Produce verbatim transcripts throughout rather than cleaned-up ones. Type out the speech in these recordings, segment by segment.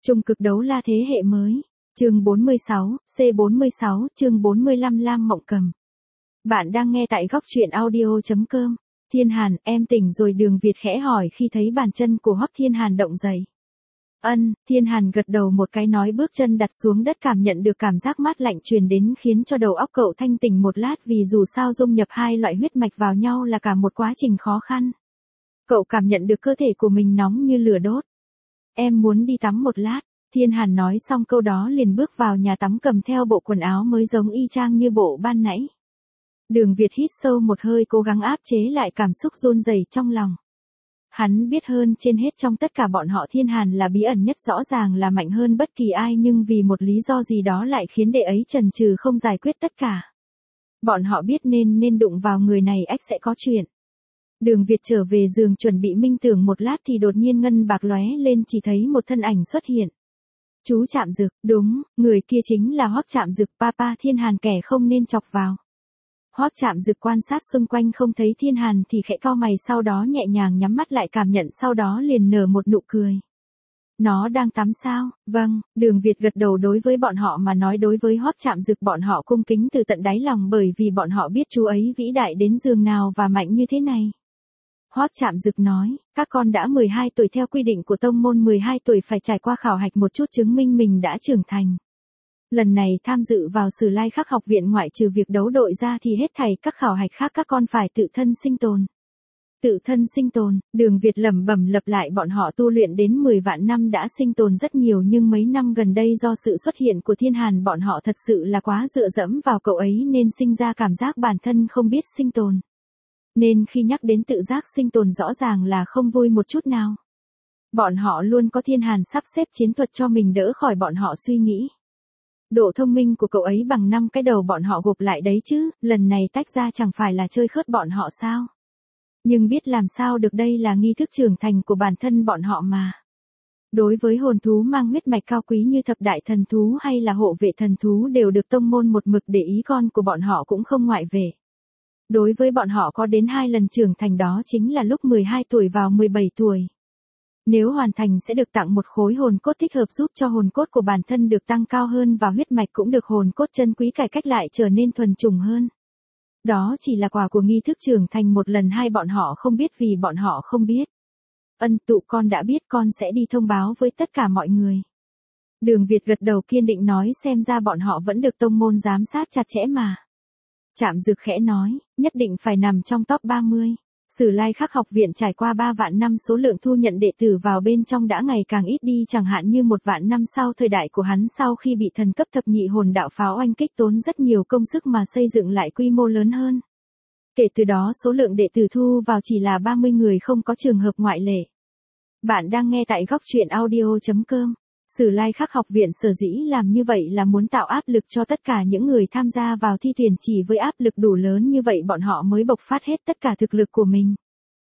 Trung cực đấu la thế hệ mới. Chương bốn mươi sáu, C bốn mươi sáu, chương bốn mươi lăm Lam Mộng Cầm. Bạn đang nghe tại góc truyện audio chấm com. Thiên Hàn, em tỉnh rồi? Đường Việt khẽ hỏi khi thấy bàn chân của Hoắc Thiên Hàn động dậy. Ân, Thiên Hàn gật đầu một cái, nói bước chân đặt xuống đất, cảm nhận được cảm giác mát lạnh truyền đến khiến cho đầu óc cậu thanh tỉnh một lát, vì dù sao dung nhập hai loại huyết mạch vào nhau là cả một quá trình khó khăn. Cậu cảm nhận được cơ thể của mình nóng như lửa đốt. Em muốn đi tắm một lát. Thiên Hàn nói xong câu đó liền bước vào nhà tắm, cầm theo bộ quần áo mới giống y chang như bộ ban nãy. Đường Việt hít sâu một hơi, cố gắng áp chế lại cảm xúc run rẩy trong lòng. Hắn biết hơn trên hết trong tất cả bọn họ Thiên Hàn là bí ẩn nhất, rõ ràng là mạnh hơn bất kỳ ai, nhưng vì một lý do gì đó lại khiến đệ ấy chần chừ không giải quyết tất cả. Bọn họ biết nên nên đụng vào người này ắt sẽ có chuyện. Đường Việt trở về giường chuẩn bị minh tưởng một lát thì đột nhiên ngân bạc lóe lên, chỉ thấy một thân ảnh xuất hiện. Chú Trạm Dực, đúng, người kia chính là Hoắc Trạm Dực, papa Thiên Hàn, kẻ không nên chọc vào. Hoắc Trạm Dực quan sát xung quanh không thấy Thiên Hàn thì khẽ cau mày, sau đó nhẹ nhàng nhắm mắt lại cảm nhận, sau đó liền nở một nụ cười. Nó đang tắm sao? Vâng, Đường Việt gật đầu. Đối với bọn họ mà nói, đối với Hoắc Trạm Dực bọn họ cung kính từ tận đáy lòng, bởi vì bọn họ biết chú ấy vĩ đại đến giường nào và mạnh như thế này. Hoắc Trạm Dực nói, các con đã mười hai tuổi, theo quy định của tông môn mười hai tuổi phải trải qua khảo hạch một chút chứng minh mình đã trưởng thành. Lần này tham dự vào Sử Lai Khắc học viện, ngoại trừ việc đấu đội ra thì hết thảy các khảo hạch khác các con phải tự thân sinh tồn. Tự thân sinh tồn, Đường Việt lẩm bẩm lặp lại, bọn họ tu luyện đến mười vạn năm đã sinh tồn rất nhiều, nhưng mấy năm gần đây do sự xuất hiện của Thiên Hàn, bọn họ thật sự là quá dựa dẫm vào cậu ấy nên sinh ra cảm giác bản thân không biết sinh tồn. Nên khi nhắc đến tự giác sinh tồn rõ ràng là không vui một chút nào. Bọn họ luôn có Thiên Hàn sắp xếp chiến thuật cho mình đỡ khỏi bọn họ suy nghĩ. Độ thông minh của cậu ấy bằng năm cái đầu bọn họ gộp lại đấy chứ, lần này tách ra chẳng phải là chơi khớt bọn họ sao? Nhưng biết làm sao được, đây là nghi thức trưởng thành của bản thân bọn họ mà. Đối với hồn thú mang huyết mạch cao quý như thập đại thần thú hay là hộ vệ thần thú đều được tông môn một mực để ý, con của bọn họ cũng không ngoại vệ. Đối với bọn họ có đến hai lần trưởng thành, đó chính là lúc mười hai tuổi vào mười bảy tuổi. Nếu hoàn thành sẽ được tặng một khối hồn cốt thích hợp, giúp cho hồn cốt của bản thân được tăng cao hơn và huyết mạch cũng được hồn cốt chân quý cải cách lại trở nên thuần chủng hơn. Đó chỉ là quà của nghi thức trưởng thành một lần, hai bọn họ không biết vì bọn họ không biết. Ân, tụ con đã biết, con sẽ đi thông báo với tất cả mọi người. Đường Việt gật đầu kiên định nói, xem ra bọn họ vẫn được tông môn giám sát chặt chẽ mà. Trạm Dực khẽ nói, nhất định phải nằm trong top ba mươi. Sử Lai Khắc học viện trải qua ba vạn năm, số lượng thu nhận đệ tử vào bên trong đã ngày càng ít đi, chẳng hạn như một vạn năm sau thời đại của hắn, sau khi bị thần cấp thập nhị hồn đạo pháo oanh kích, tốn rất nhiều công sức mà xây dựng lại quy mô lớn hơn. Kể từ đó số lượng đệ tử thu vào chỉ là ba mươi người, không có trường hợp ngoại lệ. Bạn đang nghe tại góc truyện audio chấm com. Sử Lai Khắc học viện sở dĩ làm như vậy là muốn tạo áp lực cho tất cả những người tham gia vào thi tuyển, chỉ với áp lực đủ lớn như vậy bọn họ mới bộc phát hết tất cả thực lực của mình.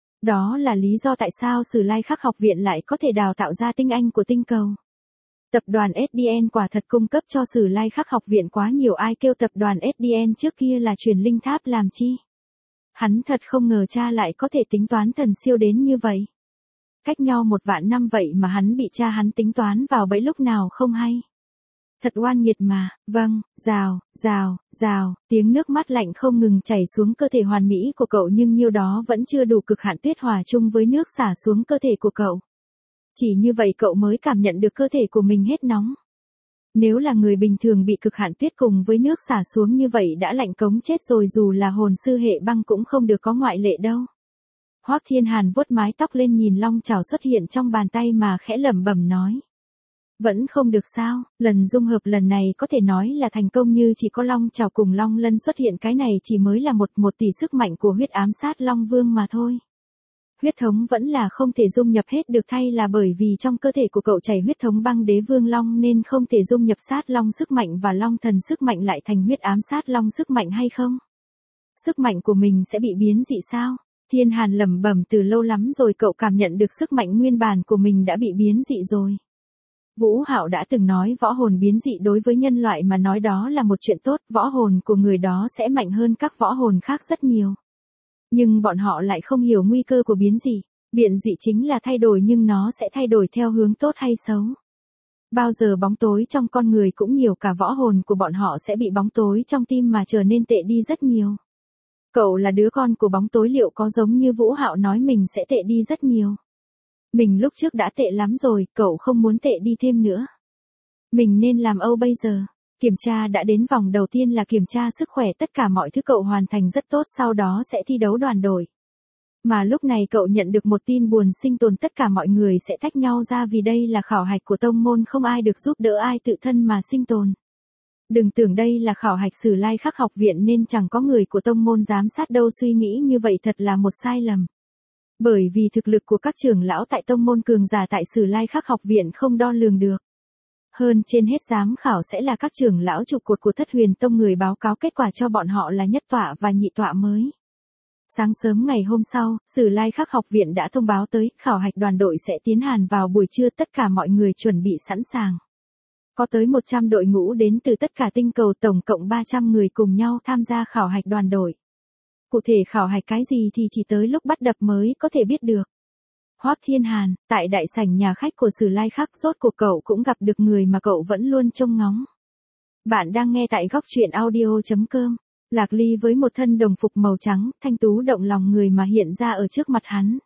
Đó là lý do tại sao Sử Lai Khắc học viện lại có thể đào tạo ra tinh anh của tinh cầu. Tập đoàn ét đê en quả thật cung cấp cho Sử Lai Khắc học viện quá nhiều, ai kêu tập đoàn ét đê en trước kia là truyền linh tháp làm chi. Hắn thật không ngờ cha lại có thể tính toán thần siêu đến như vậy. Cách nhau một vạn năm vậy mà hắn bị cha hắn tính toán vào bẫy lúc nào không hay. Thật oan nghiệt mà. Vâng, rào, rào, rào, tiếng nước mắt lạnh không ngừng chảy xuống cơ thể hoàn mỹ của cậu, nhưng nhiêu đó vẫn chưa đủ, cực hạn tuyết hòa chung với nước xả xuống cơ thể của cậu. Chỉ như vậy cậu mới cảm nhận được cơ thể của mình hết nóng. Nếu là người bình thường bị cực hạn tuyết cùng với nước xả xuống như vậy đã lạnh cống chết rồi, dù là hồn sư hệ băng cũng không được có ngoại lệ đâu. Hoắc Thiên Hàn vuốt mái tóc lên, nhìn long chảo xuất hiện trong bàn tay mà khẽ lẩm bẩm nói. Vẫn không được sao, lần dung hợp lần này có thể nói là thành công, như chỉ có long chảo cùng long lân xuất hiện, cái này chỉ mới là một một tỷ sức mạnh của huyết ám sát long vương mà thôi. Huyết thống vẫn là không thể dung nhập hết được, thay là bởi vì trong cơ thể của cậu chảy huyết thống băng đế vương long nên không thể dung nhập sát long sức mạnh và long thần sức mạnh lại thành huyết ám sát long sức mạnh, hay không? Sức mạnh của mình sẽ bị biến dị sao? Thiên Hàn lẩm bẩm, từ lâu lắm rồi cậu cảm nhận được sức mạnh nguyên bản của mình đã bị biến dị rồi. Vũ Hạo đã từng nói võ hồn biến dị đối với nhân loại mà nói đó là một chuyện tốt, võ hồn của người đó sẽ mạnh hơn các võ hồn khác rất nhiều. Nhưng bọn họ lại không hiểu nguy cơ của biến dị. Biến dị chính là thay đổi, nhưng nó sẽ thay đổi theo hướng tốt hay xấu. Bao giờ bóng tối trong con người cũng nhiều, cả võ hồn của bọn họ sẽ bị bóng tối trong tim mà trở nên tệ đi rất nhiều. Cậu là đứa con của bóng tối, liệu có giống như Vũ Hạo nói mình sẽ tệ đi rất nhiều? Mình lúc trước đã tệ lắm rồi, cậu không muốn tệ đi thêm nữa. Mình nên làm âu bây giờ? Kiểm tra đã đến vòng đầu tiên là kiểm tra sức khỏe, tất cả mọi thứ cậu hoàn thành rất tốt, sau đó sẽ thi đấu đoàn đội. Mà lúc này cậu nhận được một tin buồn sinh tồn, tất cả mọi người sẽ tách nhau ra vì đây là khảo hạch của tông môn, không ai được giúp đỡ ai, tự thân mà sinh tồn. Đừng tưởng đây là khảo hạch Sử Lai Khắc học viện nên chẳng có người của tông môn giám sát đâu, suy nghĩ như vậy thật là một sai lầm. Bởi vì thực lực của các trưởng lão tại tông môn cường giả tại Sử Lai Khắc học viện không đo lường được. Hơn trên hết giám khảo sẽ là các trưởng lão trụ cột của Thất Huyền Tông, người báo cáo kết quả cho bọn họ là nhất tọa và nhị tọa mới. Sáng sớm ngày hôm sau, Sử Lai Khắc học viện đã thông báo tới, khảo hạch đoàn đội sẽ tiến hành vào buổi trưa, tất cả mọi người chuẩn bị sẵn sàng. Có tới một trăm đội ngũ đến từ tất cả tinh cầu, tổng cộng ba trăm người cùng nhau tham gia khảo hạch đoàn đội. Cụ thể khảo hạch cái gì thì chỉ tới lúc bắt đập mới có thể biết được. Hoắc Thiên Hàn, tại đại sảnh nhà khách của Sử Lai Khắc, rốt cuộc cậu cũng gặp được người mà cậu vẫn luôn trông ngóng. Bạn đang nghe tại góc truyện audio chấm com. Lạc Ly với một thân đồng phục màu trắng, thanh tú động lòng người mà hiện ra ở trước mặt hắn.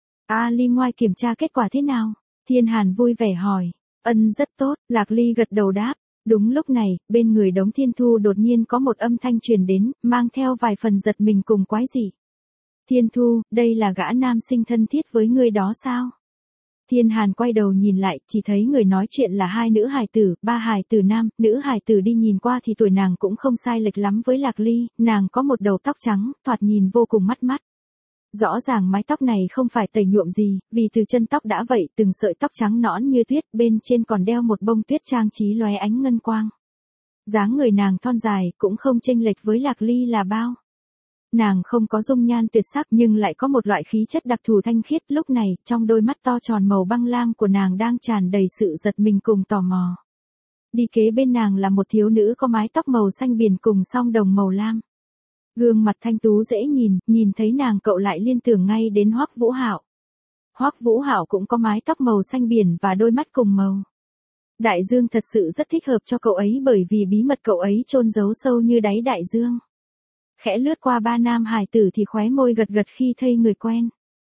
A Ly ngoại kiểm tra kết quả thế nào? Thiên Hàn vui vẻ hỏi. Ân, rất tốt, Lạc Ly gật đầu đáp. Đúng lúc này, bên người Đống Thiên Thu đột nhiên có một âm thanh truyền đến, mang theo vài phần giật mình cùng quái dị. Thiên Thu, đây là gã nam sinh thân thiết với ngươi đó sao? Thiên Hàn quay đầu nhìn lại, chỉ thấy người nói chuyện là hai nữ hài tử, ba hài tử nam, nữ hài tử đi nhìn qua thì tuổi nàng cũng không sai lệch lắm với Lạc Ly, nàng có một đầu tóc trắng, thoạt nhìn vô cùng mắt mắt. Rõ ràng mái tóc này không phải tẩy nhuộm gì, vì từ chân tóc đã vậy, từng sợi tóc trắng nõn như tuyết, bên trên còn đeo một bông tuyết trang trí lóe ánh ngân quang. Dáng người nàng thon dài, cũng không chênh lệch với Lạc Ly là bao. Nàng không có dung nhan tuyệt sắc nhưng lại có một loại khí chất đặc thù thanh khiết, lúc này, trong đôi mắt to tròn màu băng lam của nàng đang tràn đầy sự giật mình cùng tò mò. Đi kế bên nàng là một thiếu nữ có mái tóc màu xanh biển cùng song đồng màu lam. Gương mặt thanh tú dễ nhìn, nhìn thấy nàng cậu lại liên tưởng ngay đến Hoắc Vũ Hạo. Hoắc Vũ Hạo cũng có mái tóc màu xanh biển và đôi mắt cùng màu. Đại dương thật sự rất thích hợp cho cậu ấy bởi vì bí mật cậu ấy chôn giấu sâu như đáy đại dương. Khẽ lướt qua ba nam hài tử thì khóe môi gật gật khi thấy người quen.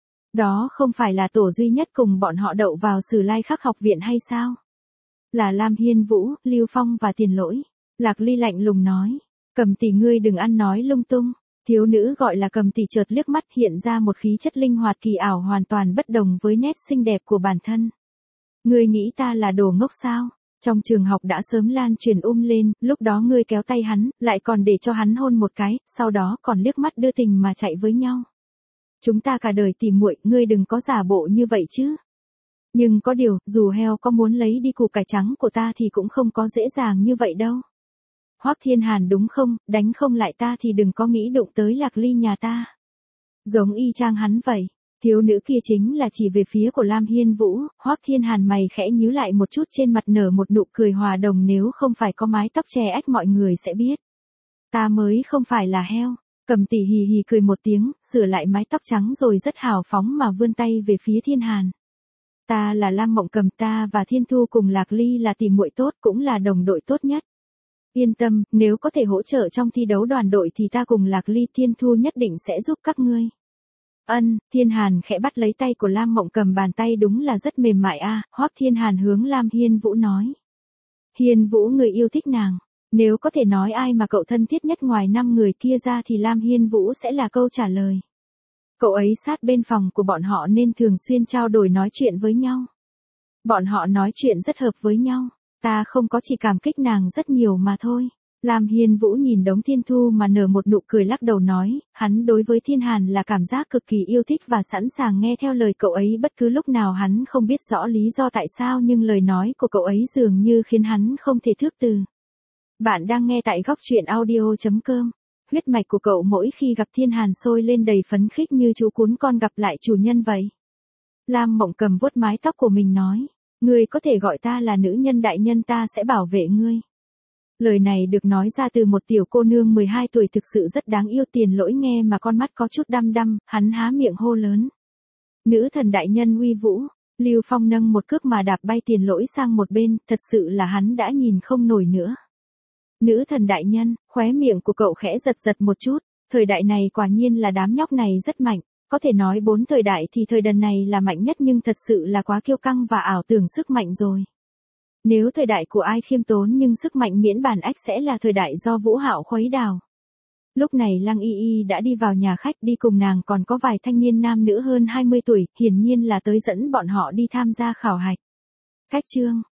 Đó không phải là tổ duy nhất cùng bọn họ đậu vào Sử Lai Khắc học viện hay sao? Là Lam Hiên Vũ, Lưu Phong và Tiền Lỗi. Lạc Ly lạnh lùng nói. Cầm tỷ ngươi đừng ăn nói lung tung. Thiếu nữ gọi là Cầm tỷ chợt liếc mắt hiện ra một khí chất linh hoạt kỳ ảo hoàn toàn bất đồng với nét xinh đẹp của bản thân. Ngươi nghĩ ta là đồ ngốc sao? Trong trường học đã sớm lan truyền um lên, lúc đó ngươi kéo tay hắn, lại còn để cho hắn hôn một cái, sau đó còn liếc mắt đưa tình mà chạy với nhau. Chúng ta cả đời tìm muội, ngươi đừng có giả bộ như vậy chứ. Nhưng có điều, dù heo có muốn lấy đi củ cải trắng của ta thì cũng không có dễ dàng như vậy đâu. Hoắc Thiên Hàn đúng không, đánh không lại ta thì đừng có nghĩ đụng tới Lạc Ly nhà ta. Giống y chang hắn vậy. Thiếu nữ kia chính là chỉ về phía của Lam Hiên Vũ, Hoắc Thiên Hàn mày khẽ nhíu lại một chút, trên mặt nở một nụ cười hòa đồng, nếu không phải có mái tóc che ách mọi người sẽ biết. Ta mới không phải là heo. Cầm tỷ hì hì cười một tiếng, sửa lại mái tóc trắng rồi rất hào phóng mà vươn tay về phía Thiên Hàn. Ta là Lam Mộng Cầm, ta và Thiên Thu cùng Lạc Ly là tỷ muội tốt, cũng là đồng đội tốt nhất. Yên tâm, nếu có thể hỗ trợ trong thi đấu đoàn đội thì ta cùng Lạc Ly, Thiên Thu nhất định sẽ giúp các ngươi. Ân, Thiên Hàn khẽ bắt lấy tay của Lam Mộng Cầm, bàn tay đúng là rất mềm mại a. À. Hoắc Thiên Hàn hướng Lam Hiên Vũ nói. Hiên Vũ, người yêu thích nàng. Nếu có thể nói ai mà cậu thân thiết nhất ngoài năm người kia ra thì Lam Hiên Vũ sẽ là câu trả lời. Cậu ấy sát bên phòng của bọn họ nên thường xuyên trao đổi nói chuyện với nhau. Bọn họ nói chuyện rất hợp với nhau. Ta không có, chỉ cảm kích nàng rất nhiều mà thôi. Lam Hiên Vũ nhìn Đống Thiên Thu mà nở một nụ cười lắc đầu nói, hắn đối với Thiên Hàn là cảm giác cực kỳ yêu thích và sẵn sàng nghe theo lời cậu ấy bất cứ lúc nào. Hắn không biết rõ lý do tại sao nhưng lời nói của cậu ấy dường như khiến hắn không thể thước từ. Bạn đang nghe tại góc truyện audio chấm com. Huyết mạch của cậu mỗi khi gặp Thiên Hàn sôi lên đầy phấn khích như chú cún con gặp lại chủ nhân vậy. Lam Mộng Cầm vuốt mái tóc của mình nói, ngươi có thể gọi ta là nữ nhân đại nhân, ta sẽ bảo vệ ngươi. Lời này được nói ra từ một tiểu cô nương mười hai tuổi thực sự rất đáng yêu. Tiền Lỗi nghe mà con mắt có chút đăm đăm, hắn há miệng hô lớn. Nữ thần đại nhân uy vũ. Lưu Phong nâng một cước mà đạp bay Tiền Lỗi sang một bên, thật sự là hắn đã nhìn không nổi nữa. Nữ thần đại nhân, khóe miệng của cậu khẽ giật giật một chút, thời đại này quả nhiên là đám nhóc này rất mạnh, có thể nói bốn thời đại thì thời đần này là mạnh nhất nhưng thật sự là quá kiêu căng và ảo tưởng sức mạnh rồi. Nếu thời đại của ai khiêm tốn nhưng sức mạnh miễn bản ách sẽ là thời đại do Vũ Hạo khuấy đào. Lúc này Lăng Y Y đã đi vào nhà khách, đi cùng nàng còn có vài thanh niên nam nữ hơn hai mươi tuổi, hiển nhiên là tới dẫn bọn họ đi tham gia khảo hạch. Cách chương